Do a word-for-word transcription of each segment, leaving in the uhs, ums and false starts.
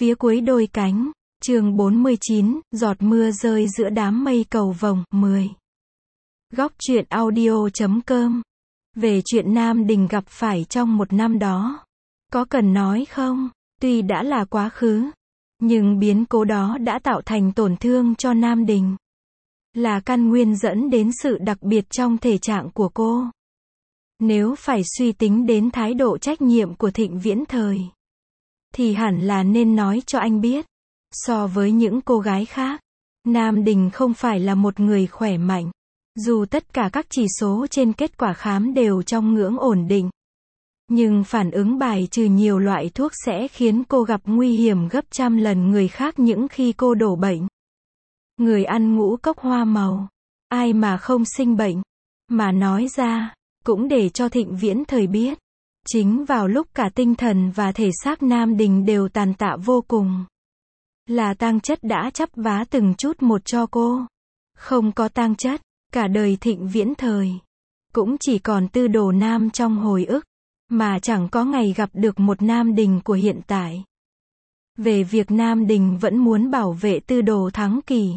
Phía cuối đôi cánh, chương bốn mươi chín, giọt mưa rơi giữa đám mây cầu vồng, mười. Góc truyện audio chấm com. Về chuyện Nam Đình gặp phải trong một năm đó. Có cần nói không? Tuy đã là quá khứ, nhưng biến cố đó đã tạo thành tổn thương cho Nam Đình. Là căn nguyên dẫn đến sự đặc biệt trong thể trạng của cô. Nếu phải suy tính đến thái độ trách nhiệm của Thịnh Viễn Thời, thì hẳn là nên nói cho anh biết. So với những cô gái khác, Nam Đình không phải là một người khỏe mạnh. Dù tất cả các chỉ số trên kết quả khám đều trong ngưỡng ổn định, nhưng phản ứng bài trừ nhiều loại thuốc sẽ khiến cô gặp nguy hiểm gấp trăm lần người khác những khi cô đổ bệnh. Người ăn ngũ cốc hoa màu, ai mà không sinh bệnh. Mà nói ra, cũng để cho Thịnh Viễn Thời biết. Chính vào lúc cả tinh thần và thể xác Nam Đình đều tàn tạ vô cùng, là tang chất đã chắp vá từng chút một cho cô. Không có tang chất, cả đời Thịnh Viễn Thời cũng chỉ còn Tư Đồ Nam trong hồi ức, mà chẳng có ngày gặp được một Nam Đình của hiện tại. Về việc Nam Đình vẫn muốn bảo vệ Tư Đồ Thắng Kỳ,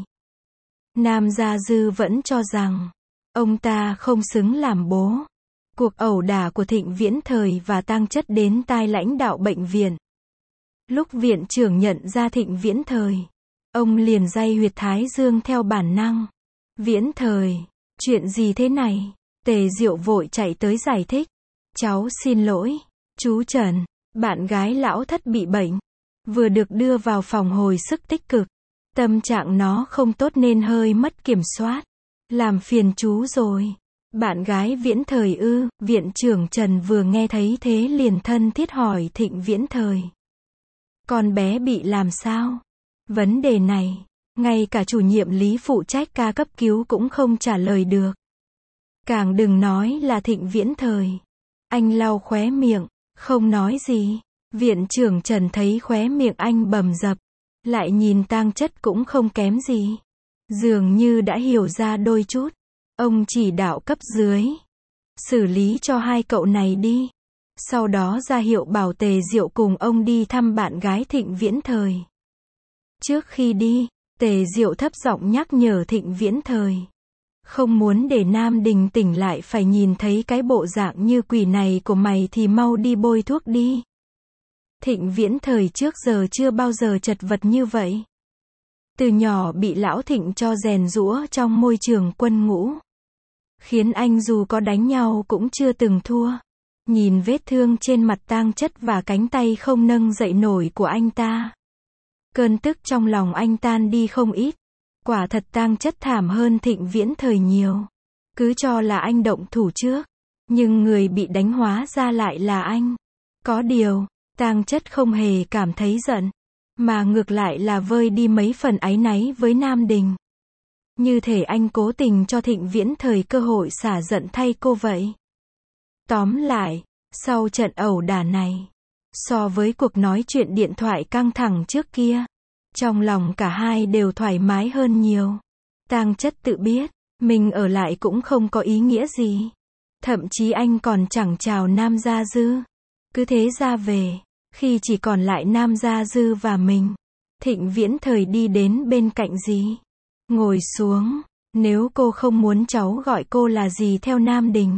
Nam Gia Dư vẫn cho rằng ông ta không xứng làm bố. Cuộc ẩu đả của Thịnh Viễn Thời và tang chất đến tai lãnh đạo bệnh viện. Lúc viện trưởng nhận ra Thịnh Viễn Thời, ông liền day huyệt thái dương theo bản năng. Viễn Thời, chuyện gì thế này? Tề Diệu vội chạy tới giải thích. Cháu xin lỗi, chú Trần, bạn gái lão thất bị bệnh, vừa được đưa vào phòng hồi sức tích cực. Tâm trạng nó không tốt nên hơi mất kiểm soát. Làm phiền chú rồi. Bạn gái Viễn Thời ư? Viện trưởng Trần vừa nghe thấy thế liền thân thiết hỏi Thịnh Viễn Thời. Con bé bị làm sao? Vấn đề này, ngay cả chủ nhiệm Lý phụ trách ca cấp cứu cũng không trả lời được. Càng đừng nói là Thịnh Viễn Thời. Anh lau khóe miệng, không nói gì. Viện trưởng Trần thấy khóe miệng anh bầm dập, lại nhìn tang chất cũng không kém gì. Dường như đã hiểu ra đôi chút. Ông chỉ đạo cấp dưới, xử lý cho hai cậu này đi. Sau đó ra hiệu bảo Tề Diệu cùng ông đi thăm bạn gái Thịnh Viễn Thời. Trước khi đi, Tề Diệu thấp giọng nhắc nhở Thịnh Viễn Thời. Không muốn để Nam Đình tỉnh lại phải nhìn thấy cái bộ dạng như quỷ này của mày thì mau đi bôi thuốc đi. Thịnh Viễn Thời trước giờ chưa bao giờ chật vật như vậy. Từ nhỏ bị lão Thịnh cho rèn giũa trong môi trường quân ngũ, khiến anh dù có đánh nhau cũng chưa từng thua. Nhìn vết thương trên mặt tang chất và cánh tay không nâng dậy nổi của anh ta, cơn tức trong lòng anh tan đi không ít. Quả thật tang chất thảm hơn Thịnh Viễn Thời nhiều. Cứ cho là anh động thủ trước, nhưng người bị đánh hóa ra lại là anh. Có điều, tang chất không hề cảm thấy giận, mà ngược lại là vơi đi mấy phần áy náy với Nam Đình. Như thể anh cố tình cho Thịnh Viễn Thời cơ hội xả giận thay cô vậy. Tóm lại, sau trận ẩu đả này, so với cuộc nói chuyện điện thoại căng thẳng trước kia, trong lòng cả hai đều thoải mái hơn nhiều. Tang chất tự biết, mình ở lại cũng không có ý nghĩa gì. Thậm chí anh còn chẳng chào Nam Gia Dư. Cứ thế ra về, khi chỉ còn lại Nam Gia Dư và mình, Thịnh Viễn Thời đi đến bên cạnh dì. Ngồi xuống, nếu cô không muốn cháu gọi cô là gì theo Nam Đình,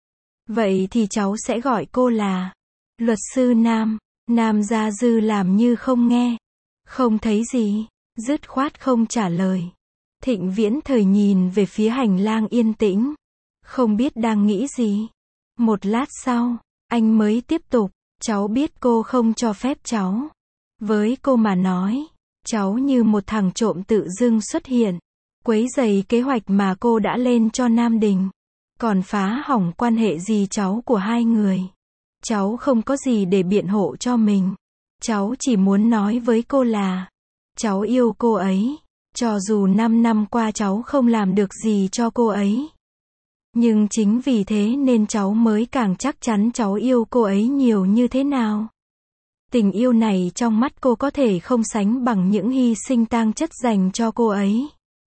vậy thì cháu sẽ gọi cô là luật sư Nam. Nam Gia Dư làm như không nghe, không thấy gì, dứt khoát không trả lời. Thịnh Viễn Thời nhìn về phía hành lang yên tĩnh, không biết đang nghĩ gì. Một lát sau, anh mới tiếp tục. Cháu biết cô không cho phép cháu. Với cô mà nói, cháu như một thằng trộm tự dưng xuất hiện, quấy rầy kế hoạch mà cô đã lên cho Nam Đình, còn phá hỏng quan hệ gì cháu của hai người. Cháu không có gì để biện hộ cho mình. Cháu chỉ muốn nói với cô là, cháu yêu cô ấy, cho dù năm năm qua cháu không làm được gì cho cô ấy. Nhưng chính vì thế nên cháu mới càng chắc chắn cháu yêu cô ấy nhiều như thế nào. Tình yêu này trong mắt cô có thể không sánh bằng những hy sinh tang chất dành cho cô ấy.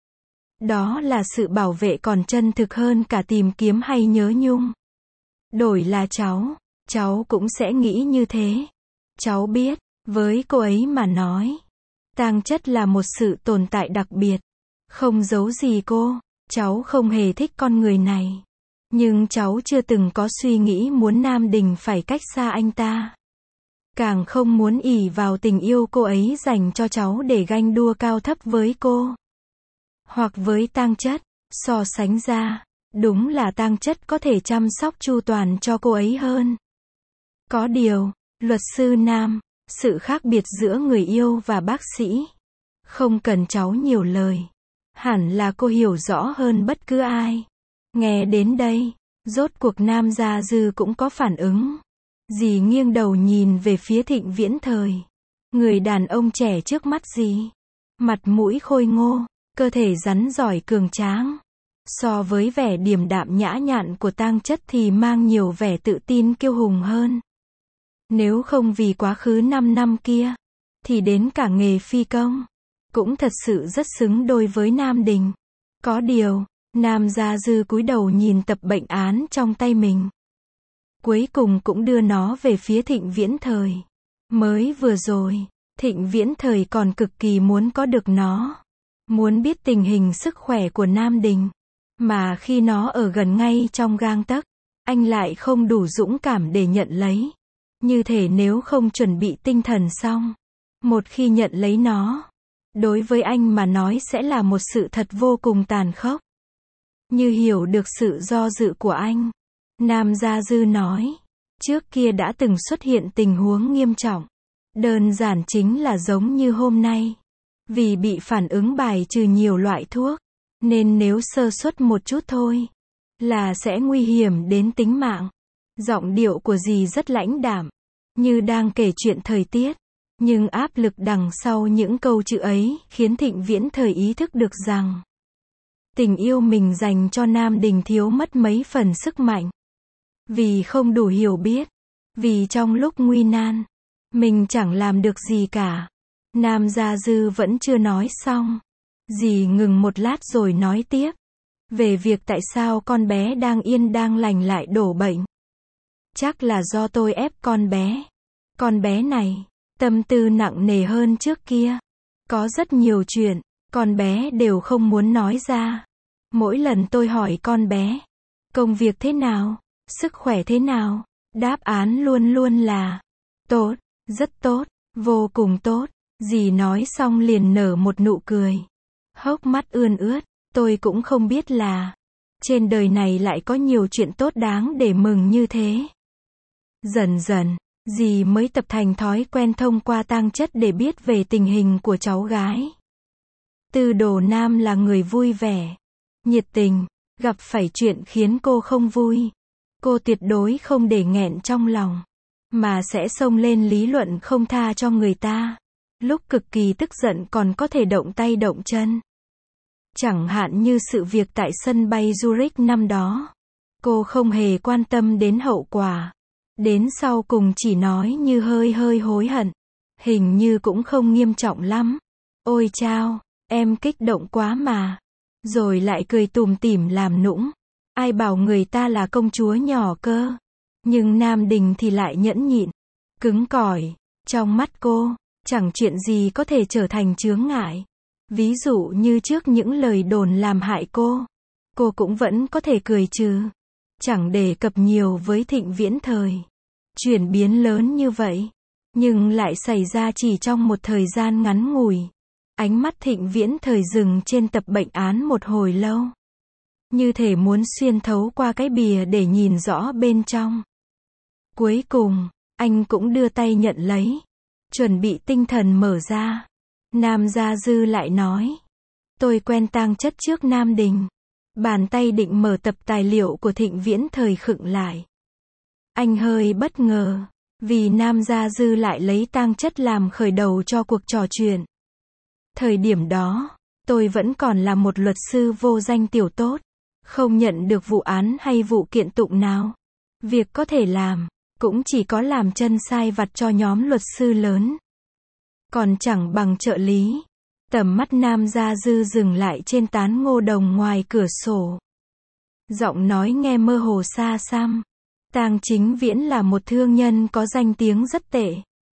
Đó là sự bảo vệ còn chân thực hơn cả tìm kiếm hay nhớ nhung. Đổi là cháu, cháu cũng sẽ nghĩ như thế. Cháu biết, Với cô ấy mà nói, tang chất là một sự tồn tại đặc biệt. Không giấu gì cô, cháu không hề thích con người này. Nhưng cháu chưa từng có suy nghĩ muốn Nam Đình phải cách xa anh ta. Càng không muốn ỷ vào tình yêu cô ấy dành cho cháu để ganh đua cao thấp với cô. Hoặc với tang chất, so sánh ra, đúng là tang chất có thể chăm sóc chu toàn cho cô ấy hơn. Có điều, luật sư Nam, sự khác biệt giữa người yêu và bác sĩ. Không cần cháu nhiều lời. Hẳn là cô hiểu rõ hơn bất cứ ai. Nghe đến đây, rốt cuộc Nam Gia Dư cũng có phản ứng. Dì nghiêng đầu nhìn về phía Thịnh Viễn Thời. Người đàn ông trẻ trước mắt dì. Mặt mũi khôi ngô, cơ thể rắn giỏi cường tráng. So với vẻ điềm đạm nhã nhặn của tang chất thì mang nhiều vẻ tự tin kiêu hùng hơn. Nếu không vì quá khứ năm năm kia, thì đến cả nghề phi công, cũng thật sự rất xứng đôi với Nam Đình. Có điều, Nam Gia Dư cúi đầu nhìn tập bệnh án trong tay mình. Cuối cùng cũng đưa nó về phía Thịnh Viễn Thời. Mới vừa rồi, Thịnh Viễn Thời còn cực kỳ muốn có được nó. Muốn biết tình hình sức khỏe của Nam Đình. Mà khi nó ở gần ngay trong gang tấc, anh lại không đủ dũng cảm để nhận lấy. Như thể nếu không chuẩn bị tinh thần xong, một khi nhận lấy nó, đối với anh mà nói sẽ là một sự thật vô cùng tàn khốc. Như hiểu được sự do dự của anh, Nam Gia Dư nói, trước kia đã từng xuất hiện tình huống nghiêm trọng. Đơn giản chính là giống như hôm nay. Vì bị phản ứng bài trừ nhiều loại thuốc, nên nếu sơ suất một chút thôi, là sẽ nguy hiểm đến tính mạng. Giọng điệu của dì rất lãnh đạm, như đang kể chuyện thời tiết. Nhưng áp lực đằng sau những câu chữ ấy khiến Thịnh Viễn Thời ý thức được rằng tình yêu mình dành cho Nam Đình thiếu mất mấy phần sức mạnh. Vì không đủ hiểu biết, vì trong lúc nguy nan, mình chẳng làm được gì cả. Nam Gia Dư vẫn chưa nói xong. Dì ngừng một lát rồi nói tiếp. Về việc tại sao con bé đang yên đang lành lại đổ bệnh. Chắc là do tôi ép con bé. Con bé này, tâm tư nặng nề hơn trước kia. Có rất nhiều chuyện, con bé đều không muốn nói ra. Mỗi lần tôi hỏi con bé, công việc thế nào, sức khỏe thế nào, đáp án luôn luôn là tốt, rất tốt, vô cùng tốt. Dì nói xong liền nở một nụ cười. Hốc mắt ươn ướt, tôi cũng không biết là trên đời này lại có nhiều chuyện tốt đáng để mừng như thế. Dần dần, dì mới tập thành thói quen thông qua tang chất để biết về tình hình của cháu gái. Tư Đồ Nam là người vui vẻ, nhiệt tình, gặp phải chuyện khiến cô không vui, cô tuyệt đối không để nghẹn trong lòng, mà sẽ xông lên lý luận không tha cho người ta. Lúc cực kỳ tức giận còn có thể động tay động chân. Chẳng hạn như sự việc tại sân bay Zurich năm đó. Cô không hề quan tâm đến hậu quả. Đến sau cùng chỉ nói như hơi hơi hối hận. Hình như cũng không nghiêm trọng lắm. Ôi chao, em kích động quá mà. Rồi lại cười tủm tỉm làm nũng. Ai bảo người ta là công chúa nhỏ cơ. Nhưng Nam Đình thì lại nhẫn nhịn, cứng cỏi. Trong mắt cô, chẳng chuyện gì có thể trở thành chướng ngại. Ví dụ như trước những lời đồn làm hại cô, cô cũng vẫn có thể cười trừ. Chẳng đề cập nhiều với Thịnh Viễn Thời. Chuyển biến lớn như vậy, nhưng lại xảy ra chỉ trong một thời gian ngắn ngủi. Ánh mắt Thịnh Viễn Thời dừng trên tập bệnh án một hồi lâu. Như thể muốn xuyên thấu qua cái bìa để nhìn rõ bên trong. Cuối cùng, anh cũng đưa tay nhận lấy. Chuẩn bị tinh thần mở ra. Nam Gia Dư lại nói. Tôi quen tang chất trước Nam Đình. Bàn tay định mở tập tài liệu của Thịnh Viễn Thời khựng lại. Anh hơi bất ngờ. Vì Nam Gia Dư lại lấy tang chất làm khởi đầu cho cuộc trò chuyện. Thời điểm đó, tôi vẫn còn là một luật sư vô danh tiểu tốt. Không nhận được vụ án hay vụ kiện tụng nào. Việc có thể làm, cũng chỉ có làm chân sai vặt cho nhóm luật sư lớn. Còn chẳng bằng trợ lý. Tầm mắt Nam Gia Dư dừng lại trên tán ngô đồng ngoài cửa sổ. Giọng nói nghe mơ hồ xa xăm. Tang Chính Viễn là một thương nhân có danh tiếng rất tệ.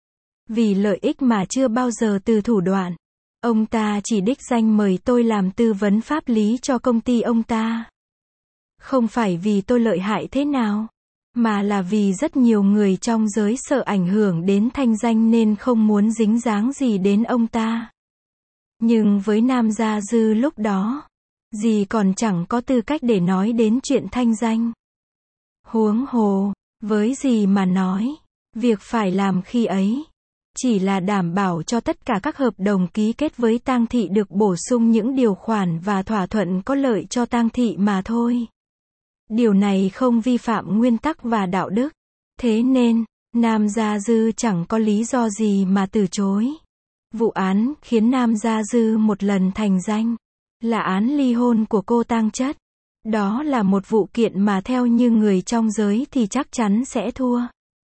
Vì lợi ích mà chưa bao giờ từ thủ đoạn. Ông ta chỉ đích danh mời tôi làm tư vấn pháp lý cho công ty ông ta. Không phải vì tôi lợi hại thế nào, mà là vì rất nhiều người trong giới sợ ảnh hưởng đến thanh danh nên không muốn dính dáng gì đến ông ta. Nhưng với Nam Gia Dư lúc đó, dì còn chẳng có tư cách để nói đến chuyện thanh danh. Huống hồ, với dì mà nói, việc phải làm khi ấy chỉ là đảm bảo cho tất cả các hợp đồng ký kết với tang thị được bổ sung những điều khoản và thỏa thuận có lợi cho tang thị mà thôi. Điều này không vi phạm nguyên tắc và đạo đức. Thế nên, Nam Gia Dư chẳng có lý do gì mà từ chối. Vụ án khiến Nam Gia Dư một lần thành danh là án ly hôn của cô Tang Chất. Đó là một vụ kiện mà theo như người trong giới thì chắc chắn sẽ thua.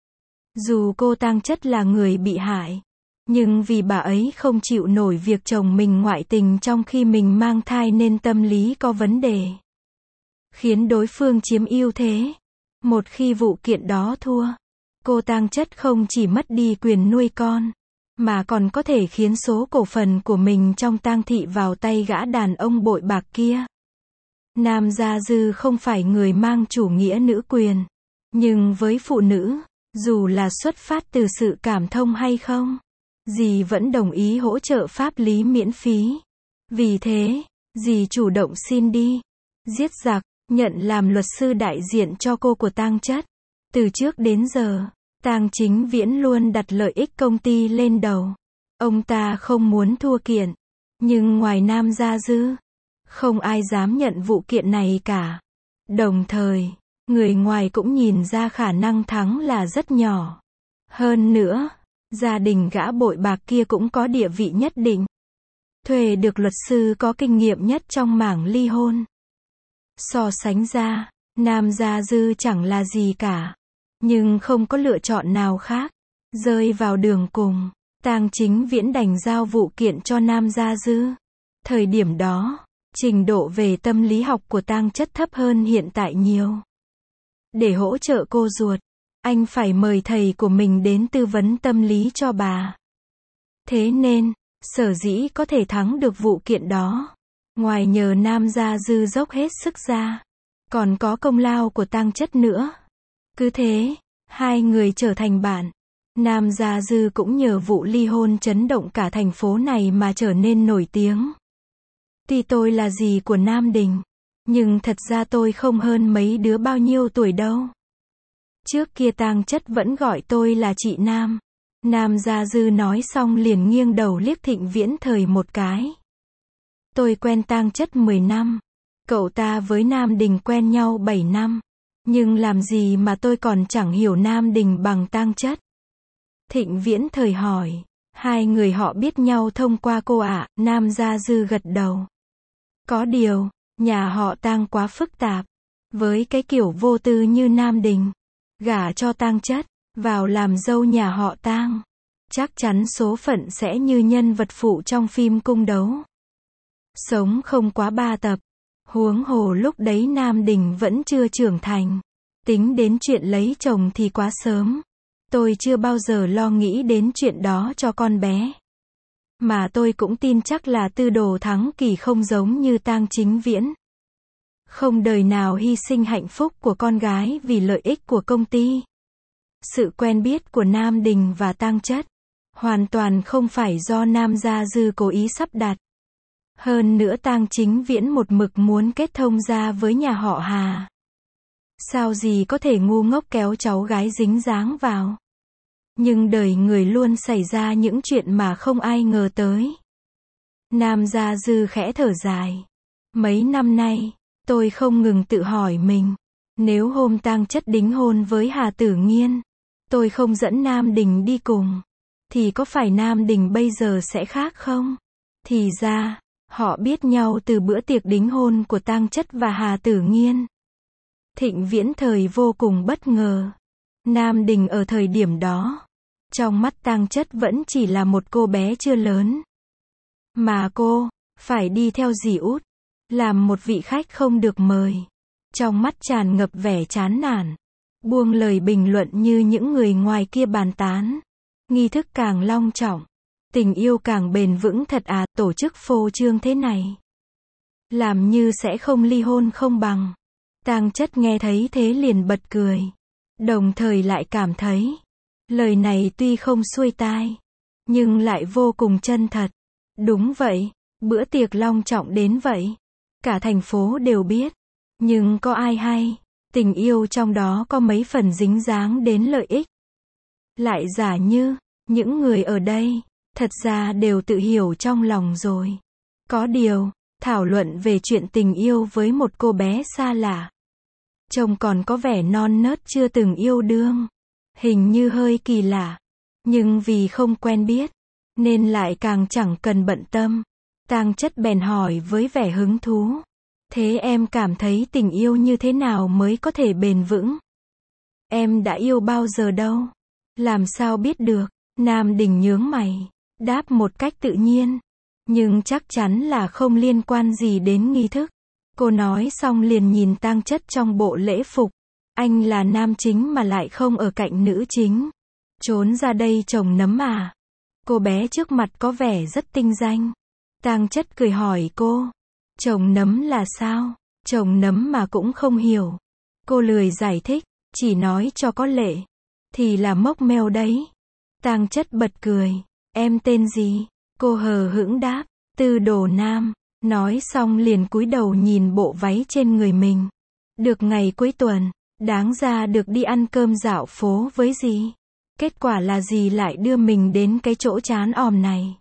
Dù cô Tang Chất là người bị hại, nhưng vì bà ấy không chịu nổi việc chồng mình ngoại tình trong khi mình mang thai nên tâm lý có vấn đề, khiến đối phương chiếm ưu thế. Một khi vụ kiện đó thua, cô Tang Chất không chỉ mất đi quyền nuôi con, mà còn có thể khiến số cổ phần của mình trong tang thị vào tay gã đàn ông bội bạc kia. Nam Gia Dư không phải người mang chủ nghĩa nữ quyền, nhưng với phụ nữ, dù là xuất phát từ sự cảm thông hay không, dì vẫn đồng ý hỗ trợ pháp lý miễn phí. Vì thế, dì chủ động xin đi, giết giặc, nhận làm luật sư đại diện cho cô của Tang Chất. Từ trước đến giờ, Tang Chính Viễn luôn đặt lợi ích công ty lên đầu. Ông ta không muốn thua kiện. Nhưng ngoài Nam Gia Dư, không ai dám nhận vụ kiện này cả. Đồng thời, người ngoài cũng nhìn ra khả năng thắng là rất nhỏ. Hơn nữa, gia đình gã bội bạc kia cũng có địa vị nhất định. Thuê được luật sư có kinh nghiệm nhất trong mảng ly hôn. So sánh ra, Nam Gia Dư chẳng là gì cả. Nhưng không có lựa chọn nào khác. Rơi vào đường cùng, Tang Chính Viễn đành giao vụ kiện cho Nam Gia Dư. Thời điểm đó, trình độ về tâm lý học của Tang Chất thấp hơn hiện tại nhiều. Để hỗ trợ cô ruột, anh phải mời thầy của mình đến tư vấn tâm lý cho bà. Thế nên, sở dĩ có thể thắng được vụ kiện đó, ngoài nhờ Nam Gia Dư dốc hết sức ra, còn có công lao của Tang Chất nữa. Cứ thế, hai người trở thành bạn. Nam Gia Dư cũng nhờ vụ ly hôn chấn động cả thành phố này mà trở nên nổi tiếng. Tuy tôi là dì của Nam Đình, nhưng thật ra tôi không hơn mấy đứa bao nhiêu tuổi đâu. Trước kia Tang Chất vẫn gọi tôi là chị Nam. Nam Gia Dư nói xong liền nghiêng đầu liếc Thịnh Viễn Thời một cái. Tôi quen Tang Chất mười năm. Cậu ta với Nam Đình quen nhau bảy năm. Nhưng làm gì mà tôi còn chẳng hiểu Nam Đình bằng Tang Chất. Thịnh Viễn Thời hỏi. Hai người họ biết nhau thông qua cô ạ. À? Nam Gia Dư gật đầu. Có điều, nhà họ Tang quá phức tạp. Với cái kiểu vô tư như Nam Đình, gả cho Tang Chất, vào làm dâu nhà họ Tang, chắc chắn số phận sẽ như nhân vật phụ trong phim cung đấu. Sống không quá ba tập. Huống hồ lúc đấy Nam Đình vẫn chưa trưởng thành. Tính đến chuyện lấy chồng thì quá sớm. Tôi chưa bao giờ lo nghĩ đến chuyện đó cho con bé. Mà tôi cũng tin chắc là Tư Đồ Thắng Kỳ không giống như Tang Chính Viễn. Không đời nào hy sinh hạnh phúc của con gái vì lợi ích của công ty. Sự quen biết của Nam Đình và Tang Chất hoàn toàn không phải do Nam Gia Dư cố ý sắp đặt. Hơn nữa Tang Chính Viễn một mực muốn kết thông gia với nhà họ Hà. Sao gì có thể ngu ngốc kéo cháu gái dính dáng vào. Nhưng đời người luôn xảy ra những chuyện mà không ai ngờ tới. Nam Gia Dư khẽ thở dài. Mấy năm nay, tôi không ngừng tự hỏi mình. Nếu hôm Tang Chất đính hôn với Hà Tử Nghiên, tôi không dẫn Nam Đình đi cùng, thì có phải Nam Đình bây giờ sẽ khác không? Thì ra, họ biết nhau từ bữa tiệc đính hôn của Tang Chất và Hà Tử Nghiên. Thịnh Viễn Thời vô cùng bất ngờ. Nam Đình ở thời điểm đó, trong mắt Tang Chất vẫn chỉ là một cô bé chưa lớn. Mà cô, phải đi theo dì út, làm một vị khách không được mời. Trong mắt tràn ngập vẻ chán nản, buông lời bình luận như những người ngoài kia bàn tán. nghi thức càng long trọng, tình yêu càng bền vững thật à, tổ chức phô trương thế này. Làm như sẽ không ly hôn không bằng. Tang Chất nghe thấy thế liền bật cười. Đồng thời lại cảm thấy, lời này tuy không xuôi tai, nhưng lại vô cùng chân thật. Đúng vậy, bữa tiệc long trọng đến vậy. Cả thành phố đều biết. Nhưng có ai hay, tình yêu trong đó có mấy phần dính dáng đến lợi ích. Lại giả như, những người ở đây, thật ra đều tự hiểu trong lòng rồi. Có điều, thảo luận về chuyện tình yêu với một cô bé xa lạ. Trông còn có vẻ non nớt chưa từng yêu đương. Hình như hơi kỳ lạ. Nhưng vì không quen biết, nên lại càng chẳng cần bận tâm. Tang Chất bèn hỏi với vẻ hứng thú. Thế em cảm thấy tình yêu như thế nào mới có thể bền vững? Em đã yêu bao giờ đâu? Làm sao biết được? Nam Đình nhướng mày, đáp một cách tự nhiên. Nhưng chắc chắn là không liên quan gì đến nghi thức. Cô nói xong liền nhìn Tang Chất trong bộ lễ phục. Anh là nam chính mà lại không ở cạnh nữ chính. Trốn ra đây trồng nấm à? Cô bé trước mặt có vẻ rất tinh danh. Tang Chất cười hỏi cô. Trồng nấm là sao? Trồng nấm mà cũng không hiểu. Cô lười giải thích, chỉ nói cho có lệ. Thì là mốc meo đấy. Tang Chất bật cười. Em tên gì? Cô hờ hững đáp. Tư Đồ Nam. Nói xong liền cúi đầu nhìn bộ váy trên người mình. Được ngày cuối tuần, đáng ra được đi ăn cơm dạo phố với dì. Kết quả là dì lại đưa mình đến cái chỗ chán òm này.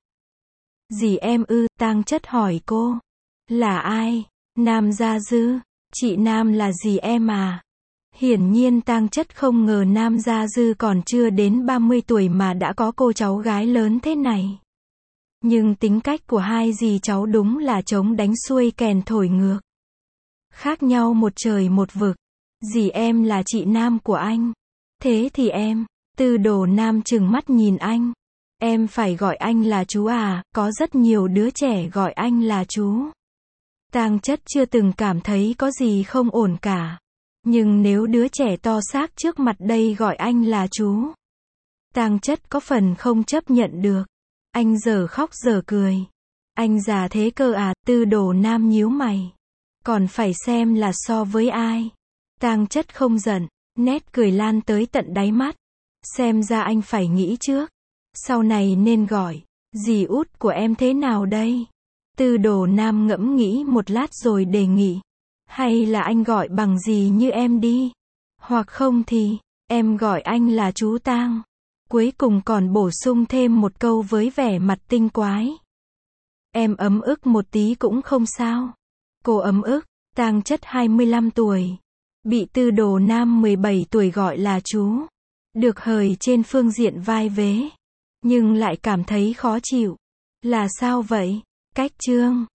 Dì em ư? Tang Chất hỏi cô. Là ai? Nam Gia Dư. Chị Nam là dì em à? Hiển nhiên Tang Chất không ngờ Nam Gia Dư còn chưa đến ba mươi tuổi mà đã có cô cháu gái lớn thế này. Nhưng tính cách của hai dì cháu đúng là trống đánh xuôi kèn thổi ngược. Khác nhau một trời một vực. Dì em là chị Nam của anh. Thế thì em, Tư Đồ Nam trừng mắt nhìn anh. Em phải gọi anh là chú à, có rất nhiều đứa trẻ gọi anh là chú. Tang Chất chưa từng cảm thấy có gì không ổn cả. Nhưng nếu đứa trẻ to xác trước mặt đây gọi anh là chú, Tang Chất có phần không chấp nhận được. Anh giờ khóc giờ cười. Anh già thế cơ à? Tư Đồ Nam nhíu mày. Còn phải xem là so với ai. Tang Chất không giận, nét cười lan tới tận đáy mắt. Xem ra anh phải nghĩ trước. Sau này nên gọi dì út của em thế nào đây? Tư Đồ Nam ngẫm nghĩ một lát rồi đề nghị. Hay là anh gọi bằng dì như em đi. Hoặc không thì, em gọi anh là chú Tang. Cuối cùng còn bổ sung thêm một câu với vẻ mặt tinh quái. Em ấm ức một tí cũng không sao. Cô ấm ức. Tang Chất hai mươi lăm tuổi. Bị Tư Đồ Nam mười bảy tuổi gọi là chú. Được hời trên phương diện vai vế. Nhưng lại cảm thấy khó chịu. Là sao vậy? Cách chương.